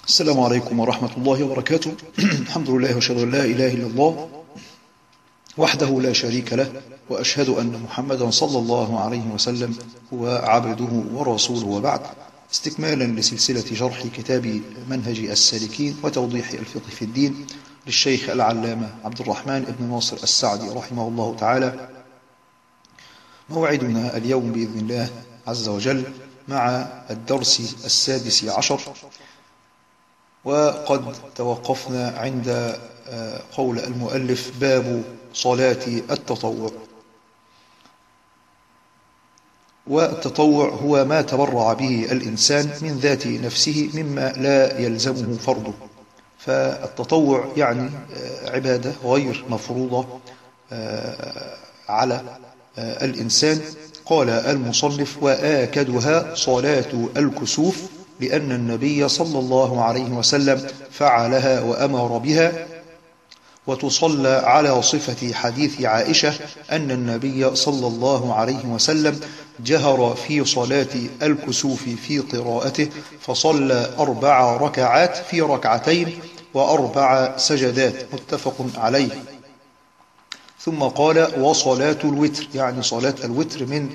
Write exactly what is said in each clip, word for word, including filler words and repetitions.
السلام عليكم ورحمة الله وبركاته. الحمد لله وأشهد أن لا إله إلا الله وحده لا شريك له، وأشهد أن محمدا صلى الله عليه وسلم هو عبده ورسوله، وبعد. استكمالا لسلسلة شرح كتاب منهج السالكين وتوضيح الفقه في الدين للشيخ العلامة عبد الرحمن بن ناصر السعدي رحمه الله تعالى. موعدنا اليوم بإذن الله عز وجل مع الدرس السادس عشر، وقد توقفنا عند قول المؤلف: باب صلاة التطوع. والتطوع هو ما تبرع به الإنسان من ذات نفسه مما لا يلزمه فرضه، فالتطوع يعني عبادة غير مفروضة على الإنسان. قال المصنف: وآكدها صلاة الكسوف، لأن النبي صلى الله عليه وسلم فعلها وأمر بها، وتصلى على صفة حديث عائشة أن النبي صلى الله عليه وسلم جهر في صلاة الكسوف في قراءته، فصلى أربع ركعات في ركعتين وأربع سجدات، متفق عليه. ثم قال: وصلاة الوتر، يعني صلاة الوتر من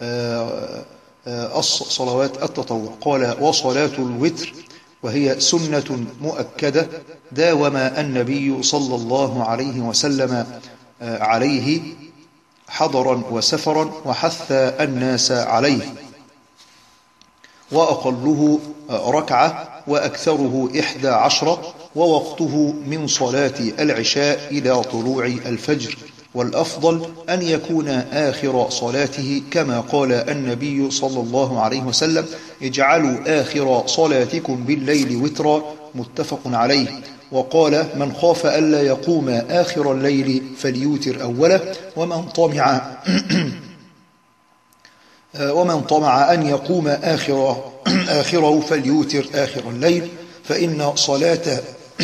صلوات التطوع. قال: وصلاة الوتر وهي سنة مؤكدة داوم النبي صلى الله عليه وسلم عليه حضرا وسفرا، وحث الناس عليه، وأقله ركعة وأكثره إحدى عشرة، ووقته من صلاة العشاء إلى طلوع الفجر، والأفضل أن يكون آخر صلاته، كما قال النبي صلى الله عليه وسلم: اجعلوا آخر صلاتكم بالليل وترا، متفق عليه. وقال: من خاف ألا يقوم آخر الليل فليوتر أوله، ومن طمع ومن طمع أن يقوم آخر آخره فليوتر آخر الليل، فإن صلاة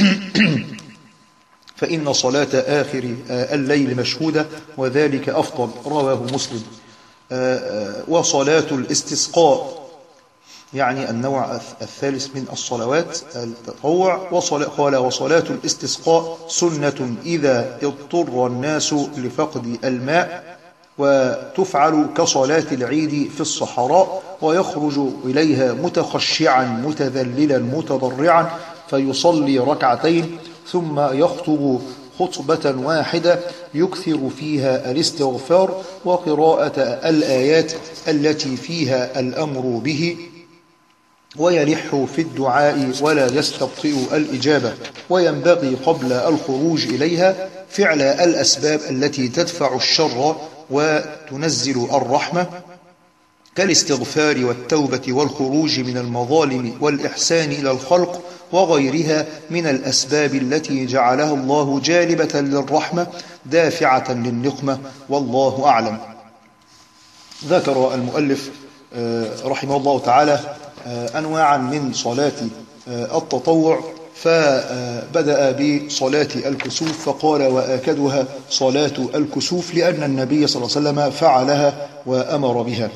فإن صلاة آخر الليل مشهودة، وذلك أفضل، رواه مسلم. وصلاة الاستسقاء يعني النوع الثالث من الصلوات التطوع. قال: وصلاة الاستسقاء سنة إذا اضطر الناس لفقد الماء، وتفعل كصلاة العيد في الصحراء، ويخرج إليها متخشعا متذللا متضرعا، فيصلي ركعتين ثم يخطب خطبة واحدة يكثر فيها الاستغفار وقراءة الآيات التي فيها الأمر به، ويلح في الدعاء ولا يستبطئ الإجابة. وينبغي قبل الخروج إليها فعل الأسباب التي تدفع الشر وتنزل الرحمة، كالاستغفار والتوبة والخروج من المظالم والإحسان إلى الخلق، وغيرها من الأسباب التي جعلها الله جالبة للرحمة دافعة للنقمة، والله أعلم. ذكر المؤلف رحمه الله تعالى أنواعا من صلاة التطوع، فبدأ بصلاة الكسوف فقال: وآكدها صلاة الكسوف، لأن النبي صلى الله عليه وسلم فعلها وأمر بها.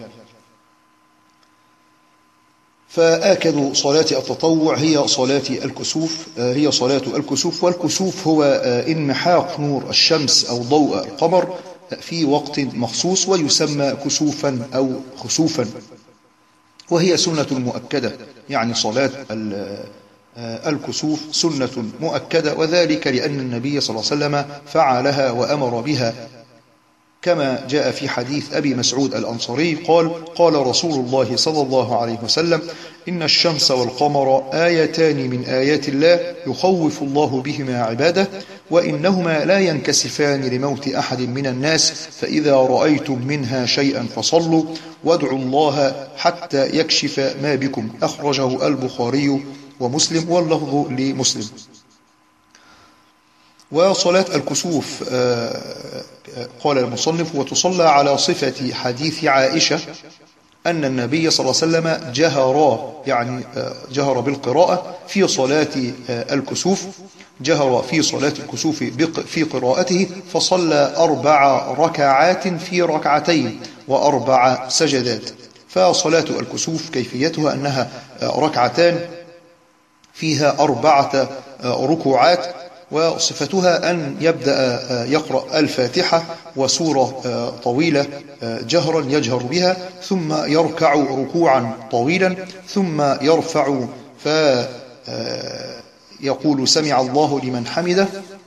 فآكد صلاة التطوع هي صلاة الكسوف هي صلاة الكسوف والكسوف هو انمحاق نور الشمس أو ضوء القمر في وقت مخصوص، ويسمى كسوفا أو خسوفا، وهي سنة مؤكدة، يعني صلاة الكسوف سنة مؤكدة، وذلك لأن النبي صلى الله عليه وسلم فعلها وأمر بها، كما جاء في حديث أبي مسعود الأنصاري قال: قال رسول الله صلى الله عليه وسلم: إن الشمس والقمر آيتان من آيات الله يخوف الله بهما عباده، وإنهما لا ينكسفان لموت أحد من الناس، فإذا رأيتم منها شيئا فصلوا، وادعوا الله حتى يكشف ما بكم. أخرجه البخاري ومسلم، واللفظ لمسلم. وصلاة الكسوف قال المصنف: وتصلى على صفة حديث عائشة أن النبي صلى الله عليه وسلم جهر، يعني جهر بالقراءة في صلاة الكسوف، جهر في صلاة الكسوف في قراءته، فصلى أربع ركعات في ركعتين وأربع سجدات. فصلاة الكسوف كيفيتها أنها ركعتان فيها أربعة ركوعات، وصفتها أن يبدأ يقرأ الفاتحة وسورة طويلة جهرا يجهر بها، ثم يركع ركوعا طويلا، ثم يرفع فيقول سمع الله لمن حمده،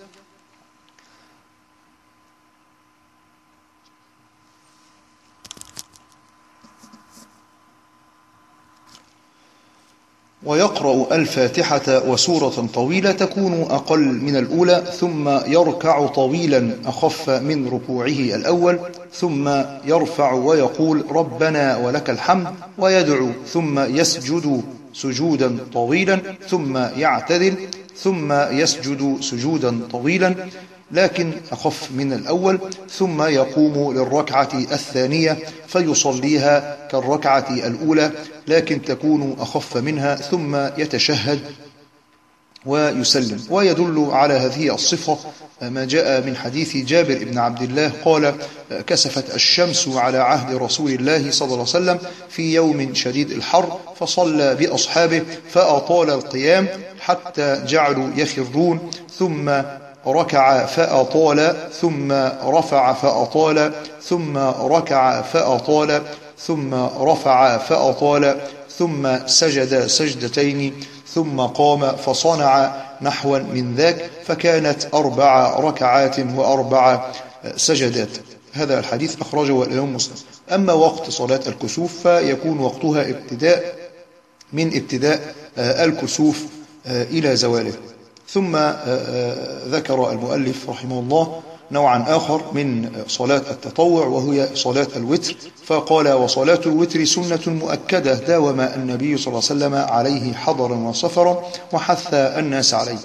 ويقرأ الفاتحة وسورة طويلة تكون أقل من الأولى، ثم يركع طويلا أخف من ركوعه الأول، ثم يرفع ويقول ربنا ولك الحمد ويدعو، ثم يسجد سجودا طويلا، ثم يعتدل، ثم يسجد سجودا طويلا لكن أخف من الأول، ثم يقوم للركعة الثانية فيصليها كالركعة الأولى لكن تكون أخف منها، ثم يتشهد ويسلم. ويدل على هذه الصفة ما جاء من حديث جابر بن عبد الله قال كسفت الشمس على عهد رسول الله صلى الله عليه وسلم في يوم شديد الحر، فصلى بأصحابه فأطال القيام حتى جعلوا يخرون، ثم ركع فأطال، ثم رفع فأطال، ثم ركع فأطال، ثم رفع فأطال، ثم سجد سجدتين، ثم قام فصنع نحوا من ذاك، فكانت أربع ركعات وأربع سجدات. هذا الحديث أخرجه الإمام مسلم. أما وقت صلاة الكسوف فيكون وقتها ابتداء من ابتداء الكسوف إلى زواله. ثم ذكر المؤلف رحمه الله نوعا آخر من صلاة التطوع وهي صلاة الوتر، فقال وصلاة الوتر سنة مؤكدة داوم النبي صلى الله عليه وسلم عليه حضرا وسفرا وحث الناس عليه.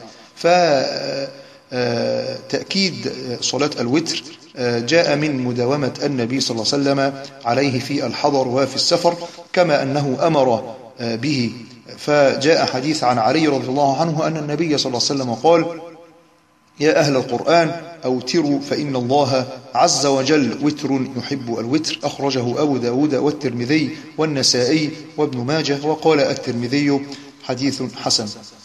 فتأكيد صلاة الوتر جاء من مداومة النبي صلى الله عليه وسلم عليه في الحضر وفي السفر، كما أنه أمر به. فجاء حديث عن علي رضي الله عنه أن النبي صلى الله عليه وسلم قال يا أهل القرآن أوتروا فإن الله عز وجل وتر يحب الوتر، أخرجه أبو داود والترمذي والنسائي وابن ماجه، وقال الترمذي حديث حسن.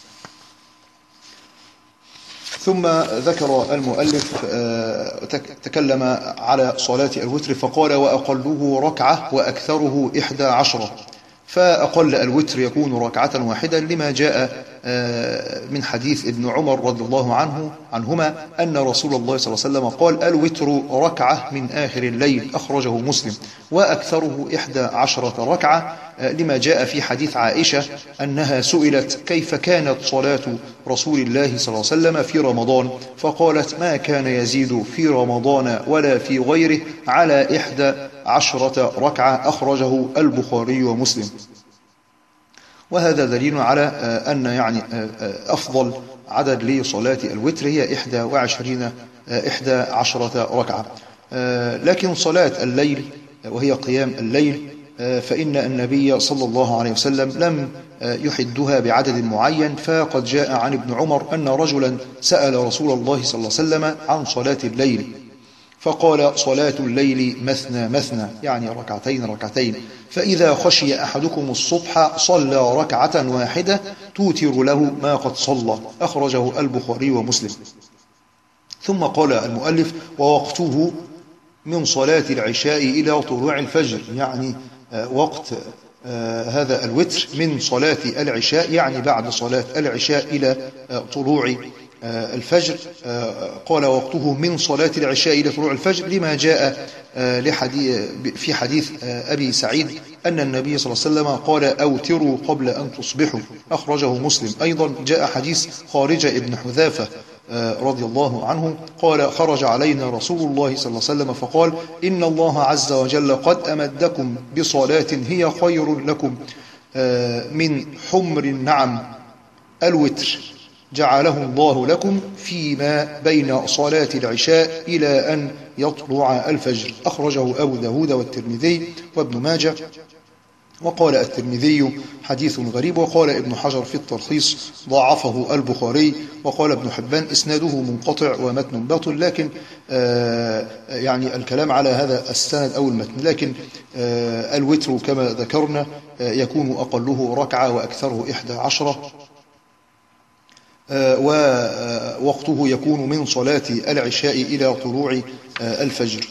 ثم ذكر المؤلف تكلم على صلاة الوتر فقال وأقله ركعة وأكثره إحدى عشرة، فأقل الوتر يكون ركعة واحدة لما جاء من حديث ابن عمر رضي الله عنه عنهما أن رسول الله صلى الله عليه وسلم قال الوتر ركعة من آخر الليل، أخرجه مسلم. وأكثره إحدى عشرة ركعة لما جاء في حديث عائشة أنها سئلت كيف كانت صلاة رسول الله صلى الله عليه وسلم في رمضان، فقالت ما كان يزيد في رمضان ولا في غيره على إحدى عشرة ركعة، أخرجه البخاري ومسلم. وهذا دليل على أن يعني أفضل عدد لصلاة الوتر هي إحدى وعشرين إحدى عشرة ركعة. لكن صلاة الليل وهي قيام الليل فإن النبي صلى الله عليه وسلم لم يحدها بعدد معين، فقد جاء عن ابن عمر أن رجلا سأل رسول الله صلى الله عليه وسلم عن صلاة الليل فقال صلاة الليل مثنى مثنى، يعني ركعتين ركعتين، فإذا خشي أحدكم الصبح صلى ركعة واحدة توتر له ما قد صلى، أخرجه البخاري ومسلم. ثم قال المؤلف ووقته من صلاة العشاء إلى طلوع الفجر، يعني وقت هذا الوتر من صلاة العشاء، يعني بعد صلاة العشاء إلى طلوع الفجر. قال وقته من صلاة العشاء إلى طلوع الفجر لما جاء في حديث أبي سعيد أن النبي صلى الله عليه وسلم قال أوتروا قبل أن تصبحوا، أخرجه مسلم. أيضا جاء حديث خارجة ابن حذافة رضي الله عنه قال خرج علينا رسول الله صلى الله عليه وسلم فقال إن الله عز وجل قد أمدكم بصلاة هي خير لكم من حمر النعم، الوتر جعله الله لكم فيما بين صلاة العشاء إلى أن يطلع الفجر، أخرجه أبو داود والترمذي وابن ماجه. وقال الترمذي حديث غريب، وقال ابن حجر في التلخيص ضاعفه البخاري، وقال ابن حبان إسناده منقطع ومتن باطل، لكن آه يعني الكلام على هذا السند أو المتن. لكن آه الوتر كما ذكرنا آه يكون أقله ركعة وأكثره إحدى عشرة، ووقته يكون من صلاة العشاء إلى طلوع الفجر.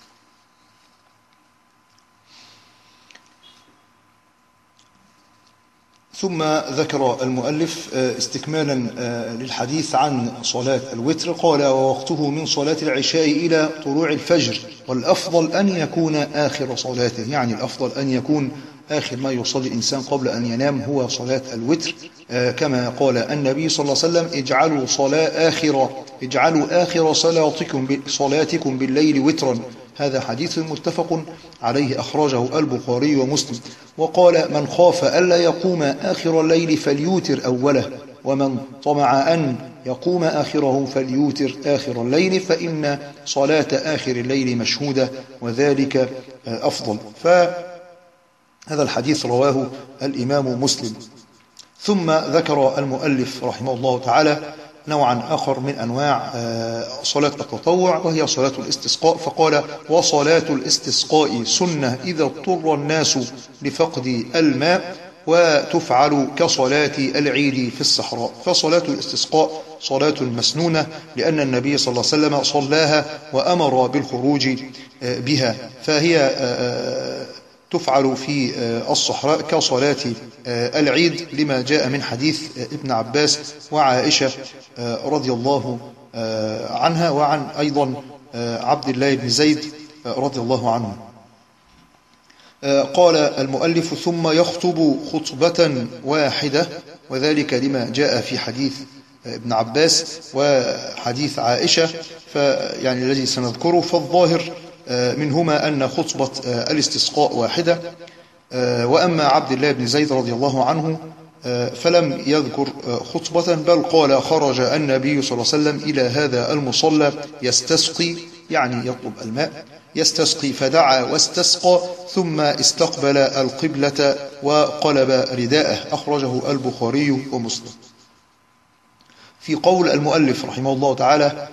ثم ذكر المؤلف استكمالا للحديث عن صلاة الوتر، قال: ووقته من صلاة العشاء إلى طلوع الفجر، والأفضل أن يكون آخر صلاته، يعني الأفضل أن يكون آخر ما يصلي الإنسان قبل أن ينام هو صلاة الوتر، كما قال النبي صلى الله عليه وسلم: اجعلوا صلاة آخر اجعلوا آخر صلاتكم صلاتكم بالليل وترا. هذا حديث متفق عليه، أخرجه البخاري ومسلم. وقال: من خاف ألا يقوم آخر الليل فليوتر أوله، ومن طمع أن يقوم آخره فليوتر آخر الليل، فإن صلاة آخر الليل مشهودة وذلك أفضل. فهذا الحديث رواه الإمام مسلم. ثم ذكر المؤلف رحمه الله تعالى نوعا آخر من أنواع صلاة التطوع، وهي صلاة الاستسقاء، فقال: وصلاة الاستسقاء سنة إذا اضطر الناس لفقد الماء، وتفعل كصلاة العيد في الصحراء. فصلاة الاستسقاء صلاة مسنونة، لأن النبي صلى الله عليه وسلم صلاها وأمر بالخروج بها، فهي تفعل في الصحراء كصلاة العيد، لما جاء من حديث ابن عباس وعائشة رضي الله عنها، وعن أيضا عبد الله بن زيد رضي الله عنه. قال المؤلف: ثم يخطب خطبة واحدة، وذلك لما جاء في حديث ابن عباس وحديث عائشة، فيعني الذي سنذكره، فالظاهر منهما أن خطبة الاستسقاء واحدة. وأما عبد الله بن زيد رضي الله عنه فلم يذكر خطبة، بل قال: خرج النبي صلى الله عليه وسلم إلى هذا المصلى يستسقي، يعني يطلب الماء، يستسقي، فدعا واستسقى، ثم استقبل القبلة وقلب رداءه. أخرجه البخاري ومسلم. في قول المؤلف رحمه الله تعالى: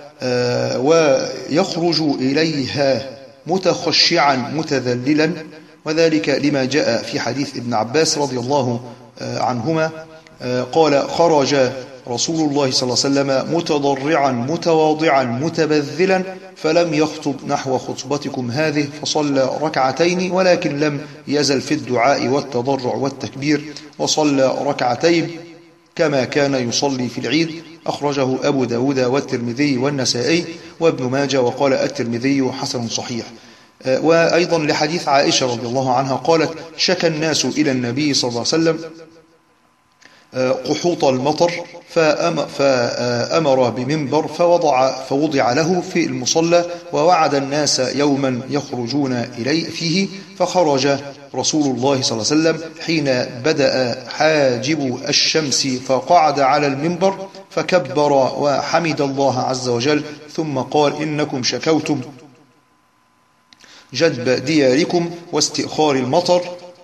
ويخرج إليها متخشعا متذللا، وذلك لما جاء في حديث ابن عباس رضي الله عنهما، قال: خرج رسول الله صلى الله عليه وسلم متضرعا متواضعا متبذلا، فلم يخطب نحو خطبتكم هذه، فصلى ركعتين، ولكن لم يزل في الدعاء والتضرع والتكبير، وصلى ركعتين كما كان يصلي في العيد. أخرجه أبو داود والترمذي والنسائي وابن ماجه، وقال الترمذي حسن صحيح. وأيضا لحديث عائشة رضي الله عنها قالت: شكى الناس إلى النبي صلى الله عليه وسلم قحوط المطر، فأمر بمنبر فوضع, فوضع له في المصلى، ووعد الناس يوما يخرجون إليه فيه، فخرج رسول الله صلى الله عليه وسلم حين بدأ حاجب الشمس، فقعد على المنبر فكبر وحمد الله عز وجل، ثم قال: إنكم شكوتم جدب دياركم واستئخار المطر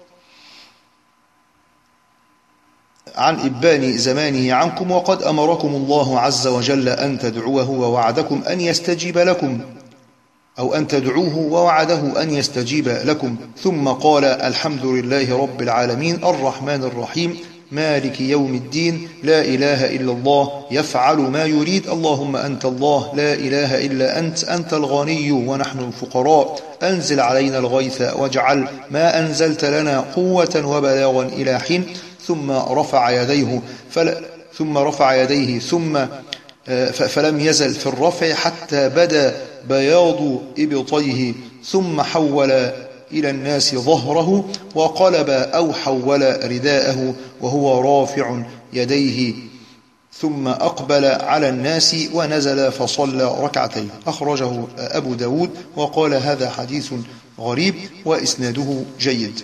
عن إبان زمانه عنكم، وقد أمركم الله عز وجل أن تدعوه ووعدكم أن يستجيب لكم، أو أن تدعوه ووعده أن يستجيب لكم. ثم قال: الحمد لله رب العالمين الرحمن الرحيم مالك يوم الدين لا إله إلا الله يفعل ما يريد اللهم أنت الله لا إله إلا أنت أنت الغني ونحن الفقراء أنزل علينا الغيث واجعل ما أنزلت لنا قوة وبلاغا إلى حين. ثم رفع يديه فل... ثم رفع يديه ثم فلم يزل في الرفع حتى بدا بياض إبطيه، ثم حول إلى الناس ظهره وقلب أو حول رداءه وهو رافع يديه، ثم أقبل على الناس ونزل فصلى ركعتين. أخرجه أبو داود وقال: هذا حديث غريب وإسناده جيد.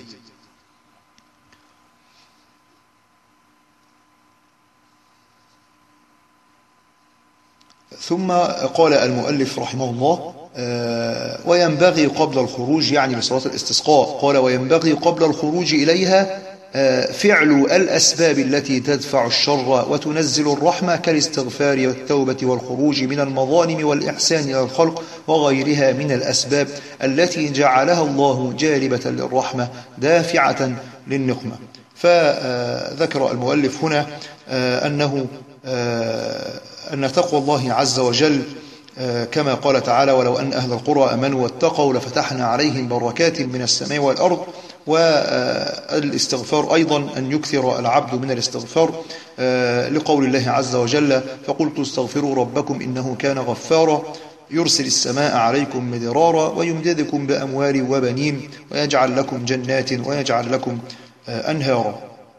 ثم قال المؤلف رحمه الله: وينبغي قبل الخروج، يعني لصلاة الاستسقاء، قال: وينبغي قبل الخروج إليها فعل الأسباب التي تدفع الشر وتنزل الرحمة، كالاستغفار والتوبة والخروج من المظالم والإحسان إلى الخلق وغيرها من الأسباب التي جعلها الله جالبة للرحمة دافعة للنقمة. فذكر المؤلف هنا أنه أن تقوى الله عز وجل كما قال تعالى: ولو أن أهل القرى آمنوا واتقوا لفتحنا عليهم بركات من السماء والأرض. والاستغفار أيضا أن يكثر العبد من الاستغفار لقول الله عز وجل: فقلت استغفروا ربكم إنه كان غفارا يرسل السماء عليكم مدرارا ويمددكم بأموال وبنين ويجعل لكم جنات ويجعل لكم أنهارا.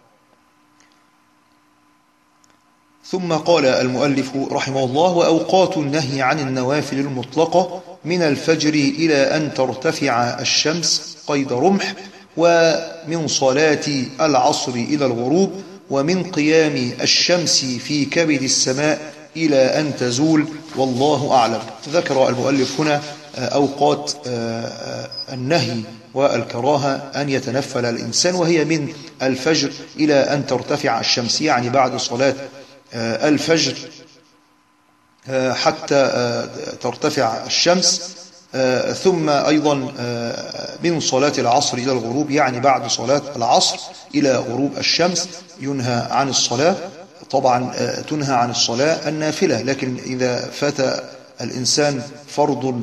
ثم قال المؤلف رحمه الله: وأوقات النهي عن النوافل المطلقة من الفجر إلى أن ترتفع الشمس قيد رمح، ومن صلاة العصر إلى الغروب، ومن قيام الشمس في كبد السماء إلى أن تزول، والله أعلم. ذكر المؤلف هنا أوقات النهي والكراهة أن يتنفل الإنسان، وهي من الفجر إلى أن ترتفع الشمس، يعني بعد صلاة الفجر حتى ترتفع الشمس، ثم أيضا من صلاة العصر إلى الغروب، يعني بعد صلاة العصر إلى غروب الشمس ينهى عن الصلاة. طبعا تنهى عن الصلاة النافلة، لكن إذا فات الإنسان فرض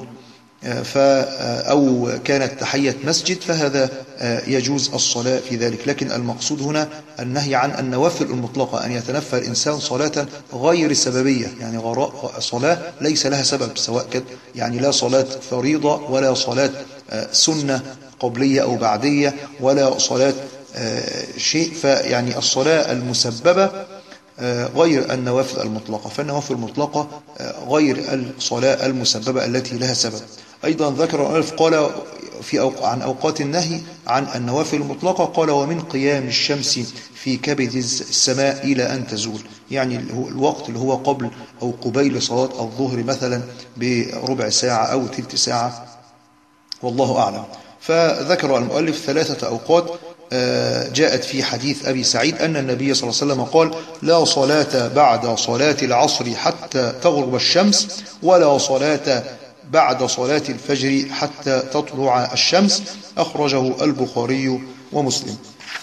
أو كانت تحية مسجد فهذا يجوز الصلاة في ذلك. لكن المقصود هنا النهي عن النوافل المطلقة، أن يتنفل الإنسان صلاة غير سببية، يعني صلاة ليس لها سبب، سواء كان يعني لا صلاة فريضة ولا صلاة سنة قبلية أو بعدية ولا صلاة شيء، فيعني الصلاة المسببة غير النوافل المطلقة، فالنوافل المطلقة غير الصلاة المسببة التي لها سبب. أيضا ذكر المؤلف قال في أوق... عن أوقات النهي عن النوافل المطلقة، قال: ومن قيام الشمس في كبد السماء إلى أن تزول، يعني الوقت اللي هو قبل أو قبيل صلاة الظهر مثلا بربع ساعة أو تلت ساعة، والله أعلم. فذكر المؤلف ثلاثة أوقات جاءت في حديث أبي سعيد أن النبي صلى الله عليه وسلم قال: لا صلاة بعد صلاة العصر حتى تغرب الشمس، ولا صلاة بعد صلاة الفجر حتى تطلع الشمس. أخرجه البخاري ومسلم.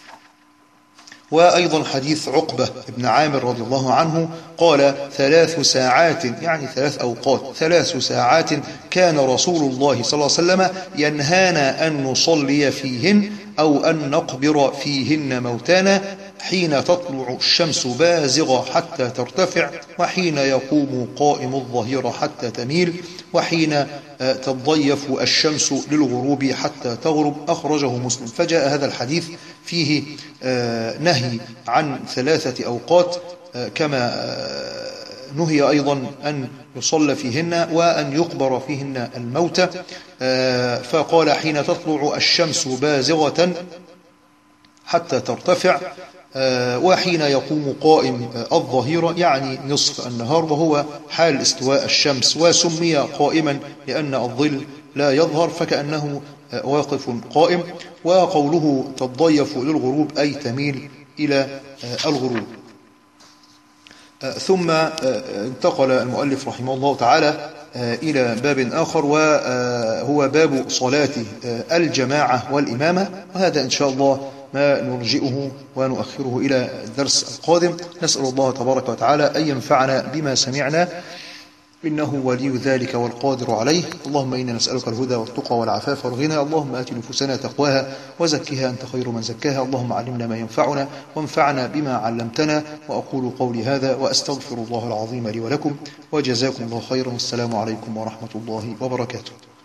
وأيضا حديث عقبة بن عامر رضي الله عنه قال: ثلاث ساعات، يعني ثلاث أوقات، ثلاث ساعات كان رسول الله صلى الله عليه وسلم ينهانا أن نصلي فيهن أو أن نقبر فيهن موتانا، حين تطلع الشمس بازغة حتى ترتفع، وحين يقوم قائم الظهيرة حتى تميل، وحين تضيف الشمس للغروب حتى تغرب. أخرجه مسلم. فجاء هذا الحديث فيه نهي عن ثلاثة أوقات، كما نهي أيضا أن يصلى فيهن وأن يقبر فيهن الموتى. فقال: حين تطلع الشمس بازغة حتى ترتفع، وحين يقوم قائم الظهيرة، يعني نصف النهار، وهو حال استواء الشمس، وسمي قائما لأن الظل لا يظهر فكأنه واقف قائم. وقوله تضيف للغروب أي تميل إلى الغروب. ثم انتقل المؤلف رحمه الله تعالى إلى باب آخر، وهو باب صلاة الجماعة والإمامة، وهذا إن شاء الله ما نرجئه ونؤخره إلى الدرس القادم. نسأل الله تبارك وتعالى أن ينفعنا بما سمعنا، إنه ولي ذلك والقادر عليه. اللهم إنا نسألك الهدى والتقى والعفاف والغنى. اللهم آت نفوسنا تقواها وزكها أنت خير من زكاها. اللهم علمنا ما ينفعنا وانفعنا بما علمتنا. وأقول قولي هذا وأستغفر الله العظيم لي ولكم، وجزاكم الله خيرا. والسلام عليكم ورحمة الله وبركاته.